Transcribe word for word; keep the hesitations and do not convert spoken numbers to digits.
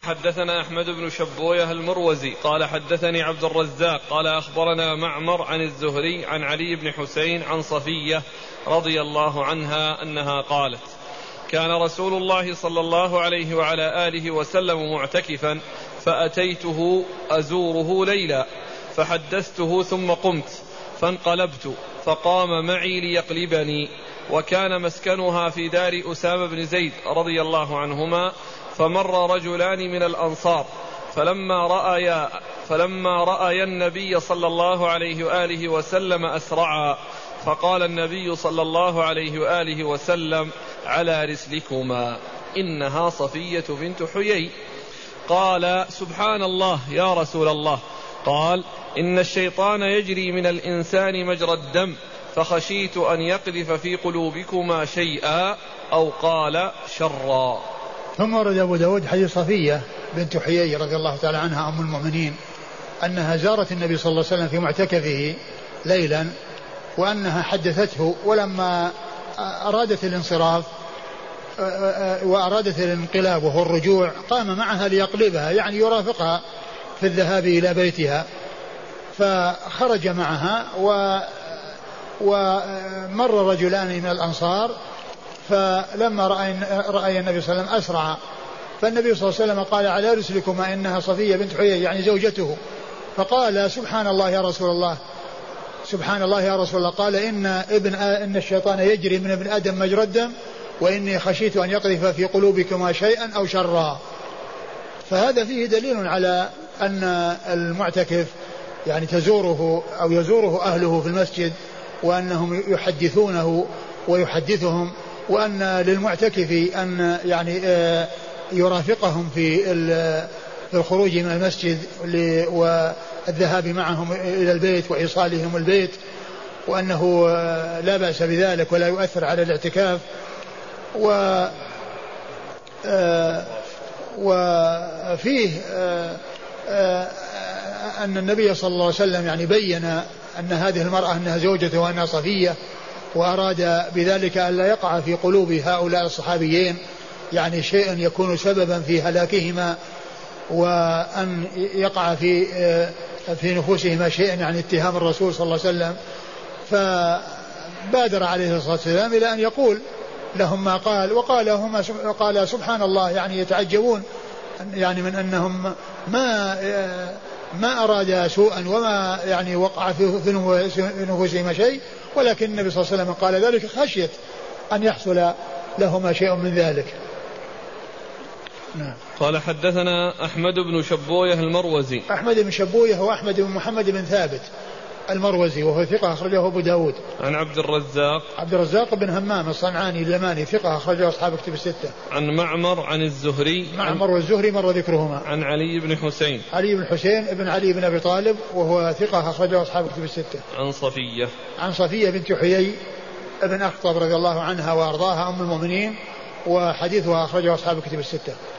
حدثنا أحمد بن شبويه المروزي قال حدثني عبد الرزاق قال أخبرنا معمر عن الزهري عن علي بن حسين عن صفية رضي الله عنها أنها قالت كان رسول الله صلى الله عليه وعلى آله وسلم معتكفا فأتيته أزوره ليلا فحدثته ثم قمت فانقلبت فقام معي ليقلبني وكان مسكنها في دار أسامة بن زيد رضي الله عنهما فمر رجلان من الأنصار فلما رأيا فلما رأيا النبي صلى الله عليه وآله وسلم أسرعا فقال النبي صلى الله عليه وآله وسلم على رسلكما إنها صفية بنت حيي. قال سبحان الله يا رسول الله. قال إن الشيطان يجري من الإنسان مجرى الدم فخشيت أن يقذف في قلوبكما شيئا أو قال شرا. ثم ورد أبو داود حديث صفية بنت حيي رضي الله تعالى عنها أم المؤمنين أنها زارت النبي صلى الله عليه وسلم في معتكفه ليلا وأنها حدثته ولما أرادت الانصراف وأرادت الانقلاب وهو الرجوع قام معها ليقلبها يعني يرافقها في الذهاب إلى بيتها فخرج معها و ومر رجلان من الأنصار فلما رأى, رأى النبي صلى الله عليه وسلم أسرع فالنبي صلى الله عليه وسلم قال على رسلكما إنها صفية بنت حيي يعني زوجته فقال سبحان الله يا رسول الله سبحان الله يا رسول الله. قال إن, ابن إن الشيطان يجري من ابن آدم مجرى الدم وإني خشيت أن يقذف في قلوبكما شيئا أو شرا. فهذا فيه دليل على أن المعتكف يعني تزوره أو يزوره أهله في المسجد وأنهم يحدثونه ويحدثهم وأن للمعتكف أن يعني يرافقهم في الخروج من المسجد والذهاب معهم إلى البيت وإيصالهم البيت وأنه لا بأس بذلك ولا يؤثر على الاعتكاف. و وفيه أن النبي صلى الله عليه وسلم يعني بين أن هذه المرأة أنها زوجته وأنها صفية وأراد بذلك أن لا يقع في قلوب هؤلاء الصحابيين يعني شيء يكون سببا في هلاكهما وأن يقع في في نفوسهما شيء يعني اتهام الرسول صلى الله عليه وسلم. فبادر عليه الصلاة والسلام إلى أن يقول لهم ما قال وقال هما وقال سبحان الله يعني يتعجبون يعني من أنهم ما ما أراد سوءا وما يعني وقع في نفوسهما شيء ولكن النبي صلى الله عليه وسلم قال ذلك خشية أن يحصل لهما شيء من ذلك. نعم. قال حدثنا أحمد بن شبويه المروزي. أحمد بن شبويه هو أحمد بن محمد بن ثابت المروزي وهو ثقة أخرجه أبو داود. عن عبد الرزاق عبد الرزاق بن همام الصنعاني اليماني ثقة أخرجه أصحاب كتب الستة. عن معمر عن الزهري. معمر والزهري مر ذكرهما. عن علي بن حسين. علي بن حسين ابن علي بن أبي طالب وهو ثقة أخرجه أصحاب كتب الستة. عن صفية. عن صفية بنت حيي ابن أخطب رضي الله عنها وأرضاها أم المؤمنين وحديثها أخرجه أصحاب كتب الستة.